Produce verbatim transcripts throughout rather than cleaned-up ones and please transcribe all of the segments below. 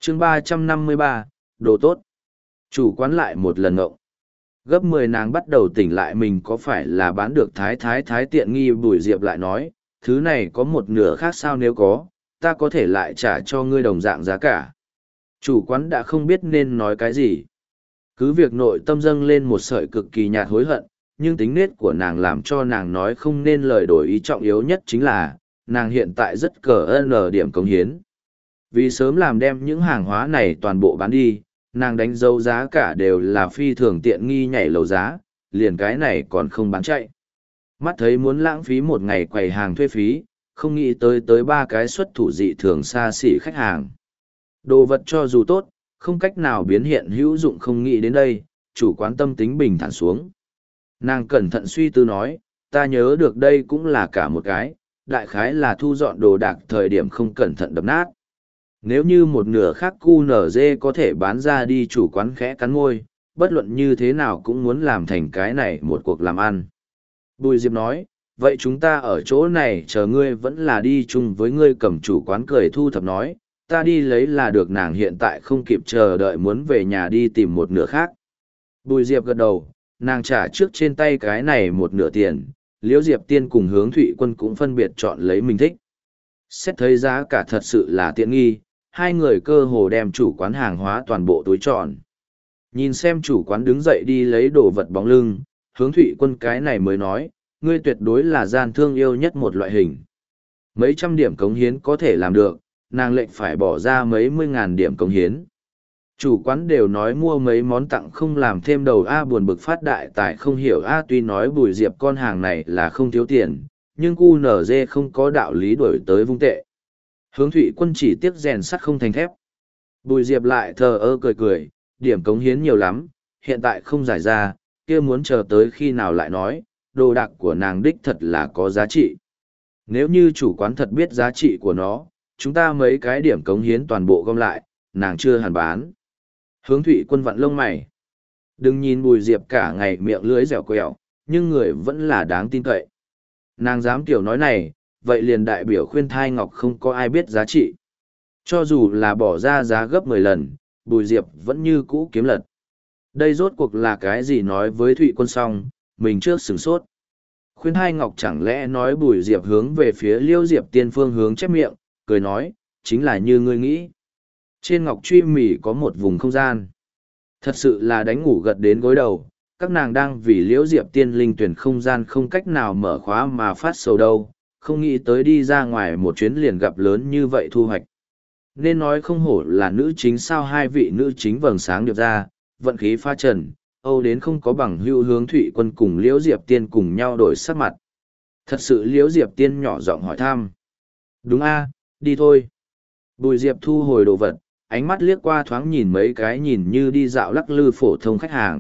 chương ba trăm năm mươi ba, đồ tốt. Chủ quán lại một lần ngộng. Gấp mười nàng bắt đầu tỉnh lại mình có phải là bán được thái thái thái tiện nghi. Bùi Diệp lại nói, thứ này có một nửa khác sao, nếu có, ta có thể lại trả cho ngươi đồng dạng giá cả. Chủ quán đã không biết nên nói cái gì. Cứ việc nội tâm dâng lên một sợi cực kỳ nhạt hối hận, nhưng tính nết của nàng làm cho nàng nói không nên lời. Đổi ý trọng yếu nhất chính là, nàng hiện tại rất cờ ơn điểm cống hiến. Vì sớm làm đem những hàng hóa này toàn bộ bán đi, nàng đánh dấu giá cả đều là phi thường tiện nghi nhảy lầu giá, liền cái này còn không bán chạy. Mắt thấy muốn lãng phí một ngày quầy hàng thuê phí, không nghĩ tới tới ba cái xuất thủ dị thường xa xỉ khách hàng. Đồ vật cho dù tốt, không cách nào biến hiện hữu dụng. Không nghĩ đến đây, chủ quán tâm tính bình thản xuống. Nàng cẩn thận suy tư nói, ta nhớ được đây cũng là cả một cái, đại khái là thu dọn đồ đạc thời điểm không cẩn thận đập nát. Nếu như một nửa khác cu nở dê có thể bán ra đi. Chủ quán khẽ cắn môi, bất luận như thế nào cũng muốn làm thành cái này một cuộc làm ăn. Bùi Diệp nói, vậy chúng ta ở chỗ này chờ ngươi vẫn là đi chung với ngươi. Cầm chủ quán cười thu thập nói, ta đi lấy là được. Nàng hiện tại không kịp chờ đợi muốn về nhà đi tìm một nửa khác. Bùi Diệp gật đầu, nàng trả trước trên tay cái này một nửa tiền, Liễu Diệp Tiên cùng Hướng Thụy Quân cũng phân biệt chọn lấy mình thích. Xét thấy giá cả thật sự là tiện nghi, hai người cơ hồ đem chủ quán hàng hóa toàn bộ túi tròn. Nhìn xem chủ quán đứng dậy đi lấy đồ vật bóng lưng, Hướng Thụy Quân cái này mới nói, ngươi tuyệt đối là gian thương yêu nhất một loại hình. Mấy trăm điểm cống hiến có thể làm được, nàng lệnh phải bỏ ra mấy mươi ngàn điểm cống hiến. Chủ quán đều nói mua mấy món tặng không làm thêm đầu A. Buồn bực phát đại tài không hiểu A. Tuy nói Bùi Diệp con hàng này là không thiếu tiền, nhưng cu nở dê không có đạo lý đổi tới vung tệ. Hướng Thụy Quân chỉ tiếc rèn sắt không thành thép. Bùi Diệp lại thờ ơ cười cười, điểm cống hiến nhiều lắm, hiện tại không giải ra, kia muốn chờ tới khi nào lại nói, đồ đạc của nàng đích thật là có giá trị. Nếu như chủ quán thật biết giá trị của nó, chúng ta mấy cái điểm cống hiến toàn bộ gom lại, nàng chưa hẳn bán. Hướng Thụy Quân vặn lông mày. Đừng nhìn Bùi Diệp cả ngày miệng lưỡi dẻo quẹo, nhưng người vẫn là đáng tin cậy. Nàng dám kiểu nói này, vậy liền đại biểu Khuyên Thai Ngọc không có ai biết giá trị. Cho dù là bỏ ra giá gấp mười lần, Bùi Diệp vẫn như cũ kiếm lật. Đây rốt cuộc là cái gì? Nói với Thụy Quân xong, mình trước sửng sốt. Khuyên Thai Ngọc chẳng lẽ nói Bùi Diệp hướng về phía Liễu Diệp Tiên phương hướng chép miệng, cười nói, chính là như ngươi nghĩ. Trên ngọc truy mỉ có một vùng không gian. Thật sự là đánh ngủ gật đến gối đầu, các nàng đang vì Liễu Diệp Tiên linh tuyển không gian không cách nào mở khóa mà phát sầu đâu, không nghĩ tới đi ra ngoài một chuyến liền gặp lớn như vậy thu hoạch. Nên nói không hổ là nữ chính sao. Hai vị nữ chính vầng sáng điệp ra, vận khí pha trần, âu đến không có bằng hữu. Hướng Thụy Quân cùng Liễu Diệp Tiên cùng nhau đổi sắc mặt. Thật sự Liễu Diệp Tiên nhỏ giọng hỏi thăm. Đúng a, đi thôi. Bùi Diệp thu hồi đồ vật, ánh mắt liếc qua thoáng nhìn mấy cái nhìn như đi dạo lắc lư phổ thông khách hàng.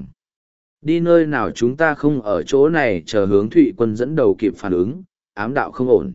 Đi nơi nào? Chúng ta không ở chỗ này chờ. Hướng Thụy Quân dẫn đầu kịp phản ứng, ám đạo không ổn.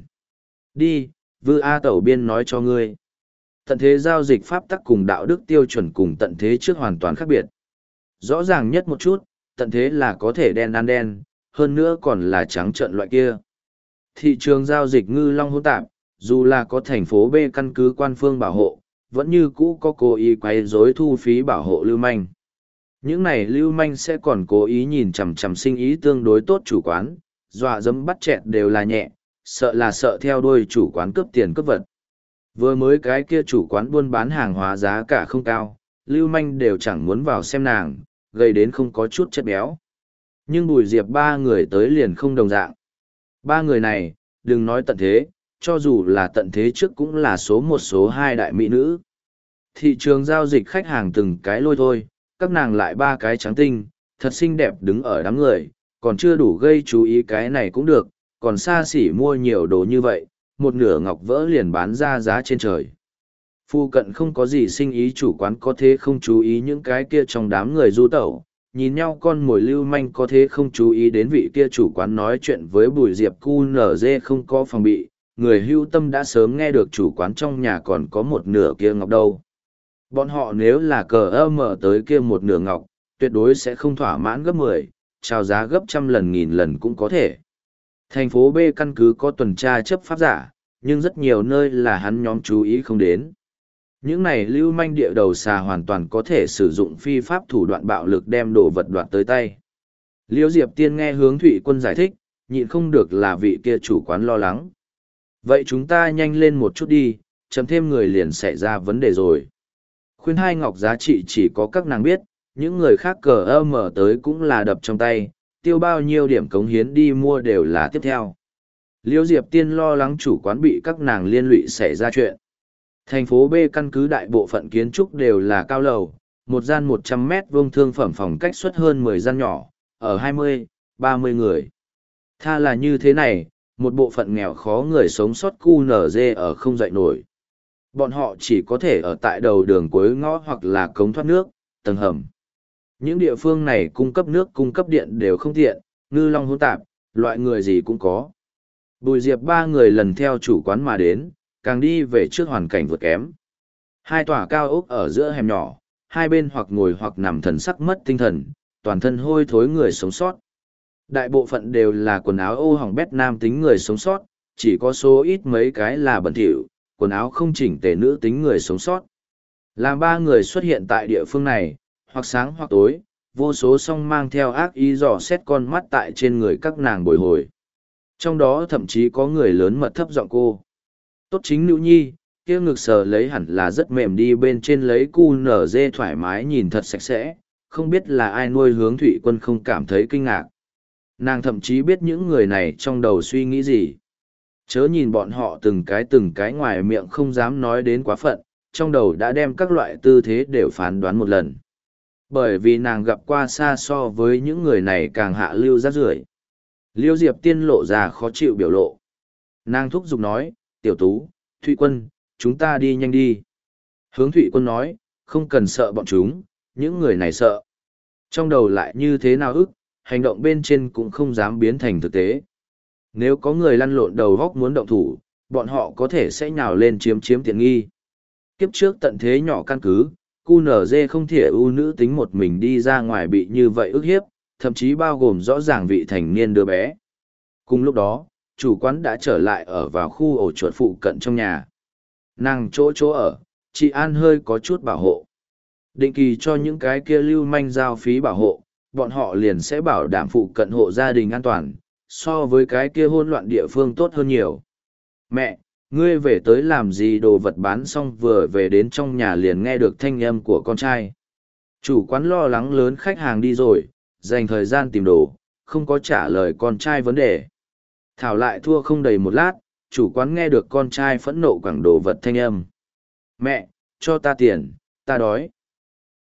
Đi, Vư A Tẩu Biên nói cho ngươi. Tận thế giao dịch pháp tắc cùng đạo đức tiêu chuẩn cùng tận thế trước hoàn toàn khác biệt. Rõ ràng nhất một chút, tận thế là có thể đen ăn đen, hơn nữa còn là trắng trợn loại kia. Thị trường giao dịch ngư long hỗn tạp, dù là có thành phố B căn cứ quan phương bảo hộ, vẫn như cũ có cố ý quay rối thu phí bảo hộ lưu manh. Những này lưu manh sẽ còn cố ý nhìn chằm chằm sinh ý tương đối tốt chủ quán, dọa dẫm bắt chẹt đều là nhẹ, sợ là sợ theo đuôi chủ quán cướp tiền cướp vật. Vừa mới cái kia chủ quán buôn bán hàng hóa giá cả không cao, lưu manh đều chẳng muốn vào xem nàng, gây đến không có chút chất béo. Nhưng Bùi Diệp ba người tới liền không đồng dạng. Ba người này, đừng nói tận thế, cho dù là tận thế trước cũng là số một số hai đại mỹ nữ. Thị trường giao dịch khách hàng từng cái lôi thôi, các nàng lại ba cái trắng tinh, thật xinh đẹp đứng ở đám người, còn chưa đủ gây chú ý. Cái này cũng được, còn xa xỉ mua nhiều đồ như vậy, một nửa ngọc vỡ liền bán ra giá trên trời. Phu cận không có gì sinh ý chủ quán có thế không chú ý những cái kia trong đám người du tẩu, nhìn nhau con mồi lưu manh có thế không chú ý đến vị kia chủ quán nói chuyện với Bùi Diệp cu nở dê không có phòng bị, người hưu tâm đã sớm nghe được chủ quán trong nhà còn có một nửa kia ngọc đâu. Bọn họ nếu là cờ ơ mở tới kia một nửa ngọc, tuyệt đối sẽ không thỏa mãn gấp mười, trao giá gấp trăm lần nghìn lần cũng có thể. Thành phố B căn cứ có tuần tra chấp pháp giả, nhưng rất nhiều nơi là hắn nhóm chú ý không đến. Những này lưu manh địa đầu xà hoàn toàn có thể sử dụng phi pháp thủ đoạn bạo lực đem đồ vật đoạt tới tay. Liễu Diệp Tiên nghe Hướng Thụy Quân giải thích, nhịn không được là vị kia chủ quán lo lắng. Vậy chúng ta nhanh lên một chút đi, chấm thêm người liền xảy ra vấn đề rồi. Khuyên hai ngọc giá trị chỉ có các nàng biết, những người khác cờ ơ mở tới cũng là đập trong tay, tiêu bao nhiêu điểm cống hiến đi mua đều là tiếp theo. Liễu Diệp Tiên lo lắng chủ quán bị các nàng liên lụy xảy ra chuyện. Thành phố B căn cứ đại bộ phận kiến trúc đều là cao lầu, một gian một trăm mét vuông thương phẩm phòng cách suất hơn mười gian nhỏ, ở hai mươi, ba mươi người. Tha là như thế này, một bộ phận nghèo khó người sống sót cu nở dê ở không dậy nổi. Bọn họ chỉ có thể ở tại đầu đường cuối ngõ hoặc là cống thoát nước, tầng hầm. Những địa phương này cung cấp nước cung cấp điện đều không tiện, ngư long hỗn tạp, loại người gì cũng có. Bùi Diệp ba người lần theo chủ quán mà đến, càng đi về trước hoàn cảnh vượt kém. Hai tòa cao ốc ở giữa hẻm nhỏ, hai bên hoặc ngồi hoặc nằm thần sắc mất tinh thần, toàn thân hôi thối người sống sót. Đại bộ phận đều là quần áo ô hỏng bét nam tính người sống sót, chỉ có số ít mấy cái là bẩn thỉu, quần áo không chỉnh tề nữ tính người sống sót. Làm ba người xuất hiện tại địa phương này, hoặc sáng hoặc tối, vô số song mang theo ác ý dò xét con mắt tại trên người các nàng bồi hồi. Trong đó thậm chí có người lớn mật thấp giọng cô. Tốt chính nữ nhi, kia ngực sờ lấy hẳn là rất mềm đi bên trên lấy cu nở dê thoải mái nhìn thật sạch sẽ, không biết là ai nuôi Hướng Thụy Quân không cảm thấy kinh ngạc. Nàng thậm chí biết những người này trong đầu suy nghĩ gì. Chớ nhìn bọn họ từng cái từng cái ngoài miệng không dám nói đến quá phận, trong đầu đã đem các loại tư thế đều phán đoán một lần. Bởi vì nàng gặp qua xa so với những người này càng hạ lưu rác rưởi. Liêu Diệp Tiên lộ ra khó chịu biểu lộ. Nàng thúc giục nói, tiểu tú, Thụy Quân, chúng ta đi nhanh đi. Hướng Thụy Quân nói, không cần sợ bọn chúng, những người này sợ. Trong đầu lại như thế nào ức, hành động bên trên cũng không dám biến thành thực tế. Nếu có người lăn lộn đầu góc muốn động thủ, bọn họ có thể sẽ nhào lên chiếm chiếm tiện nghi. Kiếp trước tận thế nhỏ căn cứ, cu nở dê không thể ưu nữ tính một mình đi ra ngoài bị như vậy ức hiếp, thậm chí bao gồm rõ ràng vị thành niên đứa bé. Cùng lúc đó, chủ quán đã trở lại ở vào khu ổ chuột phụ cận trong nhà. Nàng chỗ chỗ ở, chị An hơi có chút bảo hộ. Định kỳ cho những cái kia lưu manh giao phí bảo hộ, bọn họ liền sẽ bảo đảm phụ cận hộ gia đình an toàn, so với cái kia hỗn loạn địa phương tốt hơn nhiều. Mẹ, ngươi về tới làm gì đồ vật bán xong vừa về đến trong nhà liền nghe được thanh âm của con trai. Chủ quán lo lắng lớn khách hàng đi rồi, dành thời gian tìm đồ, không có trả lời con trai vấn đề. Thảo lại thua không đầy một lát, chủ quán nghe được con trai phẫn nộ quẳng đồ vật thanh âm. Mẹ, cho ta tiền, ta đói.